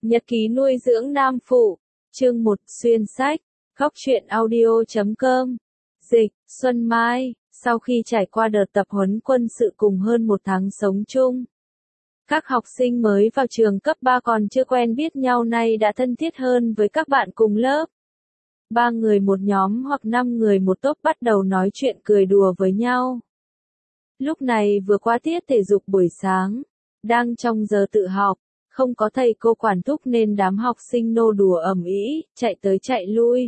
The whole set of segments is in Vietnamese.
Nhật ký nuôi dưỡng nam phụ, chương 1 xuyên sách, góc truyện audio.com. Dịch, Xuân Mai, sau khi trải qua đợt tập huấn quân sự cùng hơn một tháng sống chung. Các học sinh mới vào trường cấp 3 còn chưa quen biết nhau nay đã thân thiết hơn với các bạn cùng lớp. 3 người một nhóm hoặc 5 người một tốp bắt đầu nói chuyện cười đùa với nhau. Lúc này vừa qua tiết thể dục buổi sáng, đang trong giờ tự học, không có thầy cô quản thúc nên đám học sinh nô đùa ầm ĩ, chạy tới chạy lui.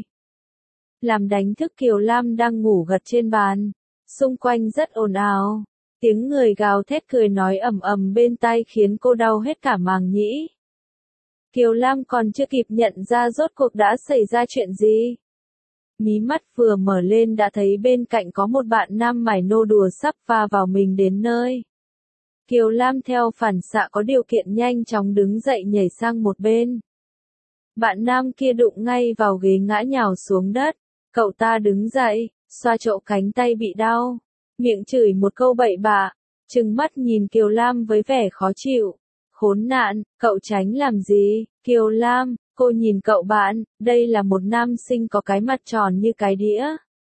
Làm đánh thức Kiều Lam đang ngủ gật trên bàn, xung quanh rất ồn ào, tiếng người gào thét cười nói ầm ầm bên tai khiến cô đau hết cả màng nhĩ. Kiều Lam còn chưa kịp nhận ra rốt cuộc đã xảy ra chuyện gì. Mí mắt vừa mở lên đã thấy bên cạnh có một bạn nam mải nô đùa sắp va vào mình đến nơi. Kiều Lam theo phản xạ có điều kiện nhanh chóng đứng dậy nhảy sang một bên. Bạn nam kia đụng ngay vào ghế ngã nhào xuống đất. Cậu ta đứng dậy, xoa chỗ cánh tay bị đau, miệng chửi một câu bậy bạ, trừng mắt nhìn Kiều Lam với vẻ khó chịu. Khốn nạn, cậu tránh làm gì? Kiều Lam, cô nhìn cậu bạn, đây là một nam sinh có cái mặt tròn như cái đĩa.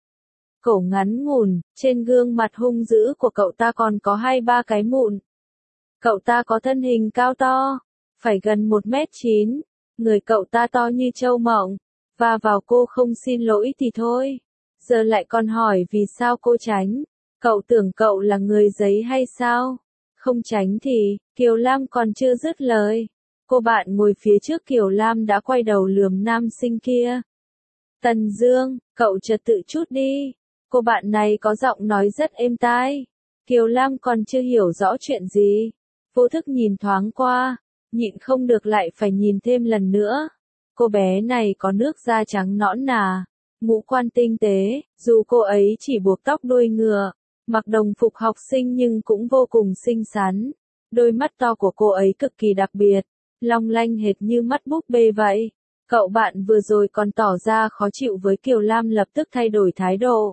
Cổ ngắn ngủn, trên gương mặt hung dữ của cậu ta còn có 2-3 cái mụn. Cậu ta có thân hình cao to, phải gần 1m9, người cậu ta to như trâu mộng, và vào cô không xin lỗi thì thôi. Giờ lại còn hỏi vì sao cô tránh, cậu tưởng cậu là người giấy hay sao? Không tránh thì, Kiều Lam còn chưa dứt lời. Cô bạn ngồi phía trước Kiều Lam đã quay đầu lườm nam sinh kia. Tần Dương, cậu trật tự chút đi. Cô bạn này có giọng nói rất êm tai. Kiều Lam còn chưa hiểu rõ chuyện gì. Vô thức nhìn thoáng qua, nhịn không được lại phải nhìn thêm lần nữa. Cô bé này có nước da trắng nõn nà, ngũ quan tinh tế, dù cô ấy chỉ buộc tóc đuôi ngựa, mặc đồng phục học sinh nhưng cũng vô cùng xinh xắn. Đôi mắt to của cô ấy cực kỳ đặc biệt, long lanh hệt như mắt búp bê vậy. Cậu bạn vừa rồi còn tỏ ra khó chịu với Kiều Lam lập tức thay đổi thái độ.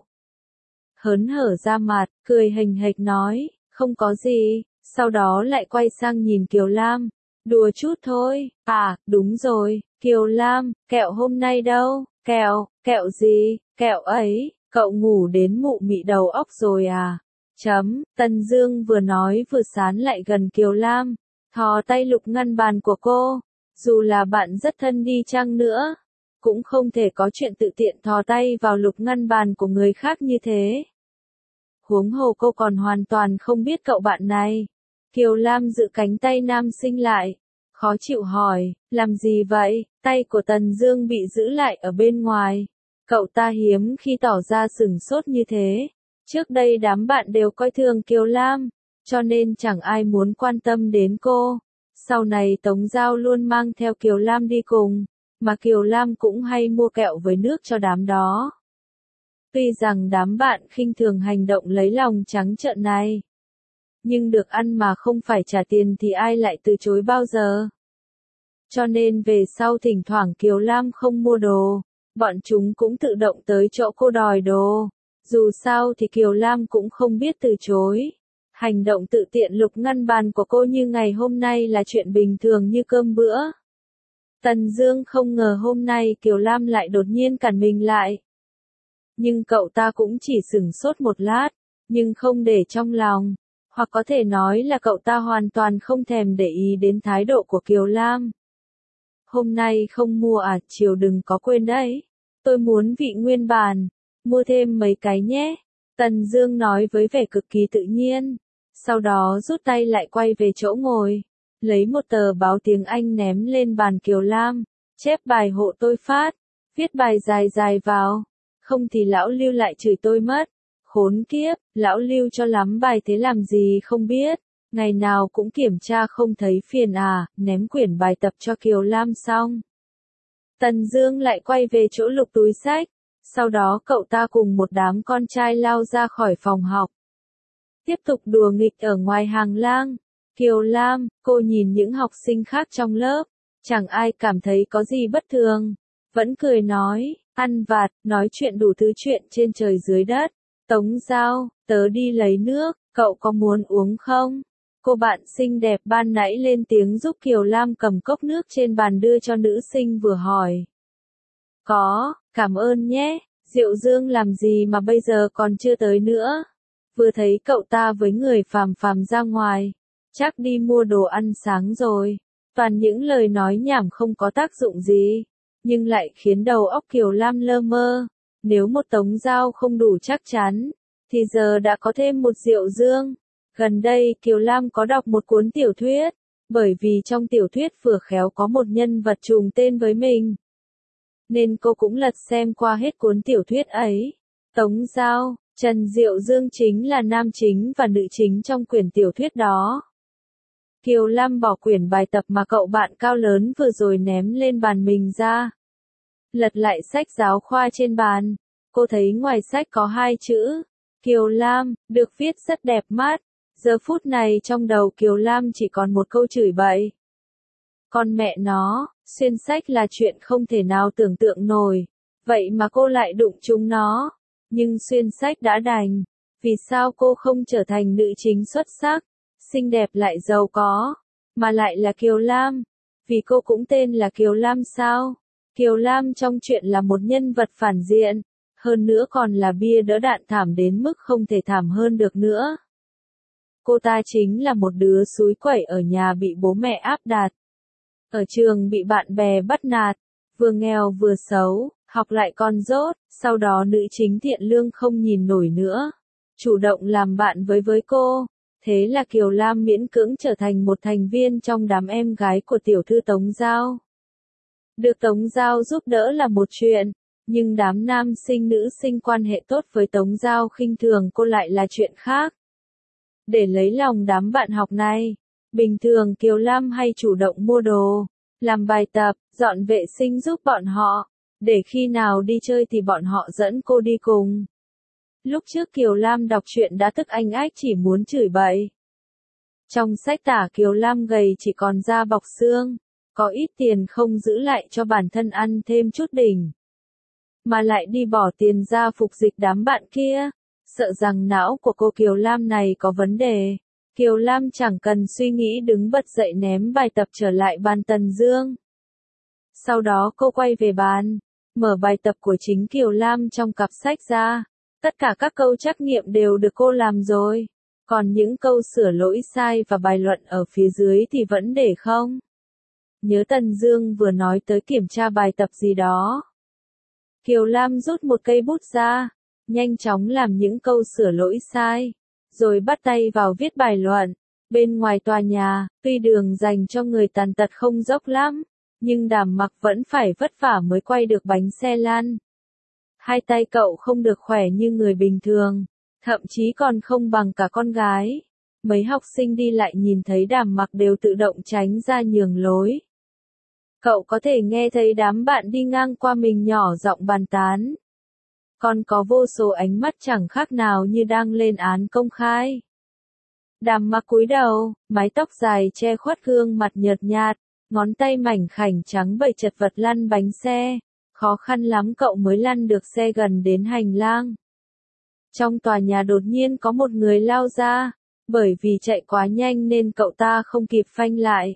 Hớn hở ra mặt, cười hềnh hệch nói, không có gì, sau đó lại quay sang nhìn Kiều Lam. Đùa chút thôi, à, đúng rồi, Kiều Lam, kẹo hôm nay đâu? Kẹo gì? Kẹo ấy, cậu ngủ đến mụ mị đầu óc rồi à? Tần Dương vừa nói vừa sán lại gần Kiều Lam, thò tay lục ngăn bàn của cô. Dù là bạn rất thân đi chăng nữa, cũng không thể có chuyện tự tiện thò tay vào lục ngăn bàn của người khác như thế. Huống hồ cô còn hoàn toàn không biết cậu bạn này. Kiều Lam giữ cánh tay nam sinh lại, khó chịu hỏi, làm gì vậy? Tay của Tần Dương bị giữ lại ở bên ngoài. Cậu ta hiếm khi tỏ ra sửng sốt như thế. Trước đây đám bạn đều coi thường Kiều Lam, cho nên chẳng ai muốn quan tâm đến cô. Sau này Tống Giao luôn mang theo Kiều Lam đi cùng, mà Kiều Lam cũng hay mua kẹo với nước cho đám đó. Tuy rằng đám bạn khinh thường hành động lấy lòng trắng trợn này, nhưng được ăn mà không phải trả tiền thì ai lại từ chối bao giờ. Cho nên về sau thỉnh thoảng Kiều Lam không mua đồ, bọn chúng cũng tự động tới chỗ cô đòi đồ. Dù sao thì Kiều Lam cũng không biết từ chối. Hành động tự tiện lục ngăn bàn của cô như ngày hôm nay là chuyện bình thường như cơm bữa. Tần Dương không ngờ hôm nay Kiều Lam lại đột nhiên cản mình lại. Nhưng cậu ta cũng chỉ sửng sốt một lát, nhưng không để trong lòng. Hoặc có thể nói là cậu ta hoàn toàn không thèm để ý đến thái độ của Kiều Lam. Hôm nay không mua à, chiều đừng có quên đấy. Tôi muốn vị nguyên bản, mua thêm mấy cái nhé. Tần Dương nói với vẻ cực kỳ tự nhiên. Sau đó rút tay lại quay về chỗ ngồi, lấy một tờ báo tiếng Anh ném lên bàn Kiều Lam. Chép bài hộ tôi phát, viết bài dài dài vào, không thì lão Lưu lại chửi tôi mất. Khốn kiếp, lão Lưu cho lắm bài thế làm gì không biết, ngày nào cũng kiểm tra không thấy phiền à, ném quyển bài tập cho Kiều Lam xong. Tần Dương lại quay về chỗ lục túi sách, sau đó cậu ta cùng một đám con trai lao ra khỏi phòng học. Tiếp tục đùa nghịch ở ngoài hành lang. Kiều Lam, cô nhìn những học sinh khác trong lớp, chẳng ai cảm thấy có gì bất thường, vẫn cười nói, ăn vặt, nói chuyện đủ thứ chuyện trên trời dưới đất. Tống Giao, tớ đi lấy nước, cậu có muốn uống không? Cô bạn xinh đẹp ban nãy lên tiếng giúp Kiều Lam cầm cốc nước trên bàn đưa cho nữ sinh vừa hỏi. Có, cảm ơn nhé, Diệu Dương làm gì mà bây giờ còn chưa tới nữa. Vừa thấy cậu ta với người phàm phàm ra ngoài, chắc đi mua đồ ăn sáng rồi. Toàn những lời nói nhảm không có tác dụng gì, nhưng lại khiến đầu óc Kiều Lam lơ mơ. Nếu một Tống Giao không đủ chắc chắn, thì giờ đã có thêm một Diệu Dương. Gần đây Kiều Lam có đọc một cuốn tiểu thuyết, bởi vì trong tiểu thuyết vừa khéo có một nhân vật trùng tên với mình. Nên cô cũng lật xem qua hết cuốn tiểu thuyết ấy. Tống Giao, Trần Diệu Dương chính là nam chính và nữ chính trong quyển tiểu thuyết đó. Kiều Lam bỏ quyển bài tập mà cậu bạn cao lớn vừa rồi ném lên bàn mình ra. Lật lại sách giáo khoa trên bàn, cô thấy ngoài sách có hai chữ, Kiều Lam, được viết rất đẹp mắt. Giờ phút này trong đầu Kiều Lam chỉ còn một câu chửi bậy. Con mẹ nó, xuyên sách là chuyện không thể nào tưởng tượng nổi, vậy mà cô lại đụng trúng nó. Nhưng xuyên sách đã đành, vì sao cô không trở thành nữ chính xuất sắc, xinh đẹp lại giàu có, mà lại là Kiều Lam? Vì cô cũng tên là Kiều Lam sao? Kiều Lam trong chuyện là một nhân vật phản diện, hơn nữa còn là bia đỡ đạn thảm đến mức không thể thảm hơn được nữa. Cô ta chính là một đứa xúi quẩy ở nhà bị bố mẹ áp đặt. Ở trường bị bạn bè bắt nạt, vừa nghèo vừa xấu, học lại còn dốt, sau đó nữ chính thiện lương không nhìn nổi nữa, chủ động làm bạn với cô. Thế là Kiều Lam miễn cưỡng trở thành một thành viên trong đám em gái của tiểu thư Tống Giao. Được Tống Giao giúp đỡ là một chuyện, nhưng đám nam sinh nữ sinh quan hệ tốt với Tống Giao khinh thường cô lại là chuyện khác. Để lấy lòng đám bạn học này, bình thường Kiều Lam hay chủ động mua đồ, làm bài tập, dọn vệ sinh giúp bọn họ, để khi nào đi chơi thì bọn họ dẫn cô đi cùng. Lúc trước Kiều Lam đọc truyện đã tức anh ách chỉ muốn chửi bậy. Trong sách tả Kiều Lam gầy chỉ còn da bọc xương, có ít tiền không giữ lại cho bản thân ăn thêm chút đỉnh, mà lại đi bỏ tiền ra phục dịch đám bạn kia. Sợ rằng não của cô Kiều Lam này có vấn đề, Kiều Lam chẳng cần suy nghĩ đứng bật dậy ném bài tập trở lại bàn Tần Dương. Sau đó cô quay về bàn, mở bài tập của chính Kiều Lam trong cặp sách ra. Tất cả các câu trắc nghiệm đều được cô làm rồi, còn những câu sửa lỗi sai và bài luận ở phía dưới thì vẫn để không. Nhớ Tần Dương vừa nói tới kiểm tra bài tập gì đó. Kiều Lam rút một cây bút ra, nhanh chóng làm những câu sửa lỗi sai, rồi bắt tay vào viết bài luận. Bên ngoài tòa nhà, tuy đường dành cho người tàn tật không dốc lắm, nhưng Đàm Mặc vẫn phải vất vả mới quay được bánh xe lăn. Hai tay cậu không được khỏe như người bình thường, thậm chí còn không bằng cả con gái. Mấy học sinh đi lại nhìn thấy Đàm Mặc đều tự động tránh ra nhường lối. Cậu có thể nghe thấy đám bạn đi ngang qua mình nhỏ giọng bàn tán. Còn có vô số ánh mắt chẳng khác nào như đang lên án công khai. Đàm Mặc cúi đầu, mái tóc dài che khuất gương mặt nhợt nhạt, ngón tay mảnh khảnh trắng bậy chật vật lăn bánh xe. Khó khăn lắm cậu mới lăn được xe gần đến hành lang. Trong tòa nhà đột nhiên có một người lao ra, bởi vì chạy quá nhanh nên cậu ta không kịp phanh lại.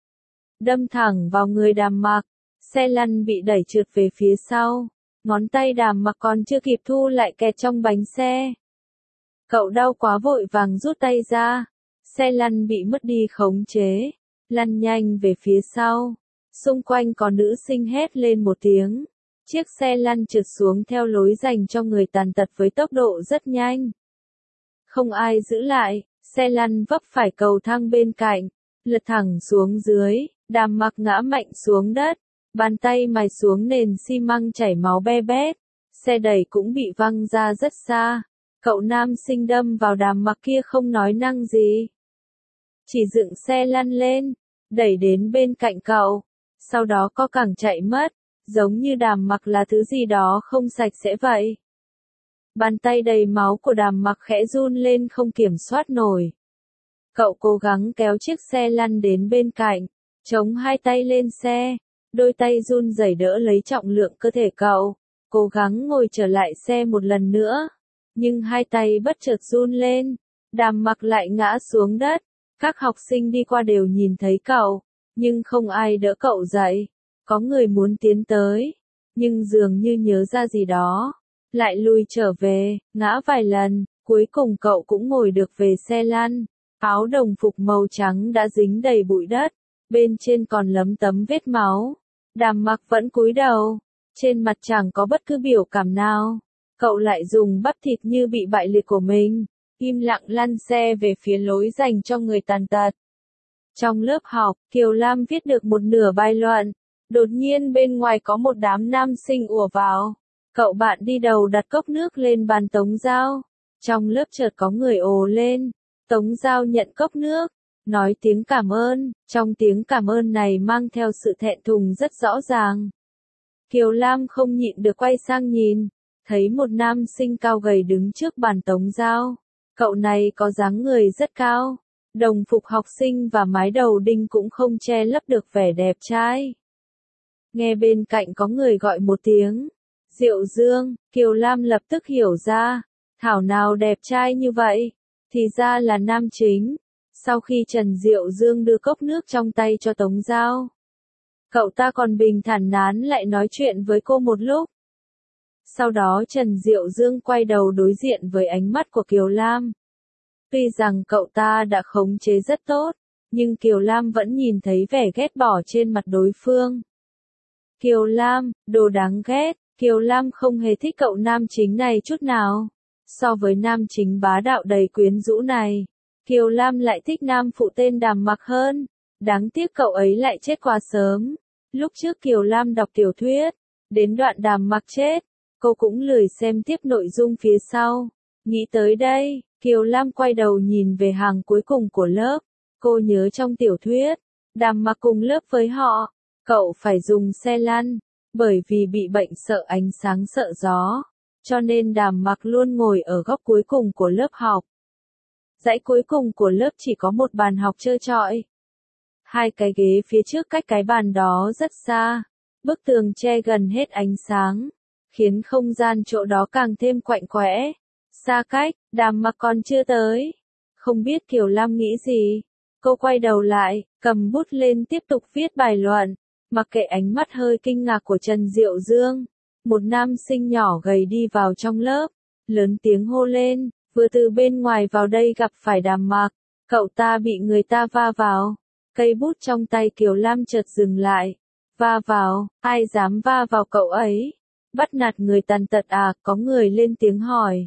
Đâm thẳng vào người Đàm Mặc, xe lăn bị đẩy trượt về phía sau, ngón tay Đàm Mặc còn chưa kịp thu lại kẹt trong bánh xe. Cậu đau quá vội vàng rút tay ra, xe lăn bị mất đi khống chế, lăn nhanh về phía sau. Xung quanh có nữ sinh hét lên một tiếng. Chiếc xe lăn trượt xuống theo lối dành cho người tàn tật với tốc độ rất nhanh. Không ai giữ lại, xe lăn vấp phải cầu thang bên cạnh, lật thẳng xuống dưới, Đàm Mặc ngã mạnh xuống đất, bàn tay mài xuống nền xi măng chảy máu be bét, xe đẩy cũng bị văng ra rất xa. Cậu nam sinh đâm vào Đàm Mặc kia không nói năng gì, chỉ dựng xe lăn lên, đẩy đến bên cạnh cậu, sau đó co cẳng chạy mất. Giống như Đàm Mặc là thứ gì đó không sạch sẽ vậy. Bàn tay đầy máu của Đàm Mặc khẽ run lên không kiểm soát nổi. Cậu cố gắng kéo chiếc xe lăn đến bên cạnh, chống hai tay lên xe, đôi tay run rẩy đỡ lấy trọng lượng cơ thể cậu, cố gắng ngồi trở lại xe một lần nữa. Nhưng hai tay bất chợt run lên, Đàm Mặc lại ngã xuống đất, Các học sinh đi qua đều nhìn thấy cậu, nhưng không ai đỡ cậu dậy. Có người muốn tiến tới, nhưng dường như nhớ ra gì đó, lại lùi trở về, ngã vài lần, cuối cùng cậu cũng ngồi được về xe lăn. Áo đồng phục màu trắng đã dính đầy bụi đất, bên trên còn lấm tấm vết máu. Đàm Mặc vẫn cúi đầu, trên mặt chẳng có bất cứ biểu cảm nào. Cậu lại dùng bắp thịt như bị bại liệt của mình, im lặng lăn xe về phía lối dành cho người tàn tật. Trong lớp học, Kiều Lam viết được một nửa bài luận. Đột nhiên bên ngoài có một đám nam sinh ùa vào. Cậu bạn đi đầu đặt cốc nước lên bàn Tống Giao. Trong lớp chợt có người ồ lên. Tống Giao nhận cốc nước, nói tiếng cảm ơn. Trong tiếng cảm ơn này mang theo sự thẹn thùng rất rõ ràng. Kiều Lam không nhịn được quay sang nhìn. Thấy một nam sinh cao gầy đứng trước bàn Tống Giao. Cậu này có dáng người rất cao. Đồng phục học sinh và mái đầu đinh cũng không che lấp được vẻ đẹp trai. Nghe bên cạnh có người gọi một tiếng Diệu Dương, Kiều Lam lập tức hiểu ra, thảo nào đẹp trai như vậy, thì ra là nam chính. Sau khi Trần Diệu Dương đưa cốc nước trong tay cho Tống Giao, cậu ta còn bình thản nán lại nói chuyện với cô một lúc. Sau đó Trần Diệu Dương quay đầu đối diện với ánh mắt của Kiều Lam. Tuy rằng cậu ta đã khống chế rất tốt, nhưng Kiều Lam vẫn nhìn thấy vẻ ghét bỏ trên mặt đối phương. Kiều Lam, đồ đáng ghét, Kiều Lam không hề thích cậu nam chính này chút nào. So với nam chính bá đạo đầy quyến rũ này, Kiều Lam lại thích nam phụ tên Đàm Mặc hơn. Đáng tiếc cậu ấy lại chết quá sớm. Lúc trước Kiều Lam đọc tiểu thuyết, đến đoạn Đàm Mặc chết, cô cũng lười xem tiếp nội dung phía sau. Nghĩ tới đây, Kiều Lam quay đầu nhìn về hàng cuối cùng của lớp. Cô nhớ trong tiểu thuyết, Đàm Mặc cùng lớp với họ, cậu phải dùng xe lăn, bởi vì bị bệnh sợ ánh sáng sợ gió, cho nên Đàm Mặc luôn ngồi ở góc cuối cùng của lớp học. Dãy cuối cùng của lớp chỉ có một bàn học trơ trọi. Hai cái ghế phía trước cách cái bàn đó rất xa, bức tường che gần hết ánh sáng, khiến không gian chỗ đó càng thêm quạnh quẽ. Xa cách, Đàm Mặc còn chưa tới. Không biết Kiều Lam nghĩ gì. Cô quay đầu lại, cầm bút lên tiếp tục viết bài luận. Mặc kệ ánh mắt hơi kinh ngạc của Trần Diệu Dương, một nam sinh nhỏ gầy đi vào trong lớp, lớn tiếng hô lên, vừa từ bên ngoài vào đây gặp phải Đàm Mặc, cậu ta bị người ta va vào. Cây bút trong tay Kiều Lam chợt dừng lại. Va vào, ai dám va vào cậu ấy? Bắt nạt người tàn tật à? Có người lên tiếng hỏi.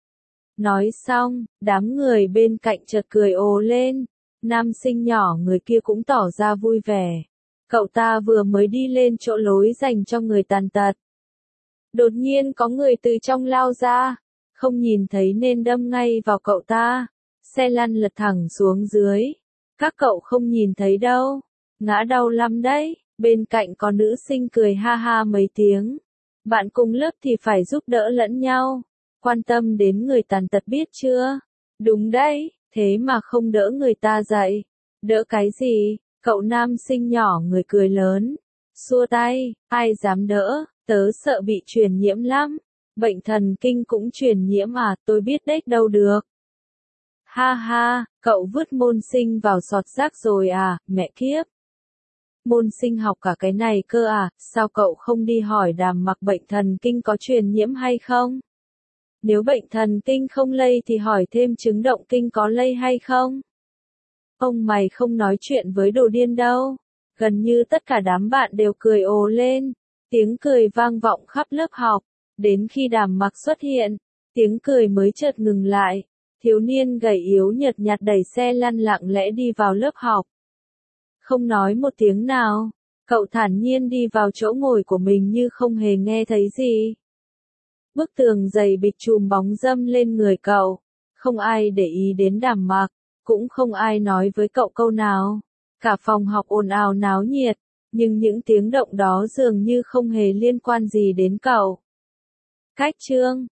Nói xong, đám người bên cạnh chợt cười ồ lên. Nam sinh nhỏ người kia cũng tỏ ra vui vẻ. Cậu ta vừa mới đi lên chỗ lối dành cho người tàn tật. Đột nhiên có người từ trong lao ra, không nhìn thấy nên đâm ngay vào cậu ta. Xe lăn lật thẳng xuống dưới. Các cậu không nhìn thấy đâu. Ngã đau lắm đấy. Bên cạnh có nữ sinh cười ha ha mấy tiếng. Bạn cùng lớp thì phải giúp đỡ lẫn nhau. Quan tâm đến người tàn tật biết chưa? Đúng đấy, thế mà không đỡ người ta dậy. Đỡ cái gì? Cậu nam sinh nhỏ người cười lớn. Xua tay, ai dám đỡ, tớ sợ bị truyền nhiễm lắm. Bệnh thần kinh cũng truyền nhiễm à, tôi biết đấy đâu được. Ha ha, cậu vứt môn sinh vào sọt rác rồi à, mẹ kiếp. Môn sinh học cả cái này cơ à, sao cậu không đi hỏi Đàm Mặc bệnh thần kinh có truyền nhiễm hay không? Nếu bệnh thần kinh không lây thì hỏi thêm chứng động kinh có lây hay không? Ông mày không nói chuyện với đồ điên đâu. Gần như tất cả đám bạn đều cười ồ lên. Tiếng cười vang vọng khắp lớp học. Đến khi Đàm Mặc xuất hiện, tiếng cười mới chợt ngừng lại. Thiếu niên gầy yếu nhợt nhạt đẩy xe lăn lặng lẽ đi vào lớp học. Không nói một tiếng nào, cậu thản nhiên đi vào chỗ ngồi của mình như không hề nghe thấy gì. Bức tường dày bịt chùm bóng râm lên người cậu. Không ai để ý đến Đàm Mặc, cũng không ai nói với cậu câu nào. Cả phòng học ồn ào náo nhiệt, nhưng những tiếng động đó dường như không hề liên quan gì đến cậu. Cách chương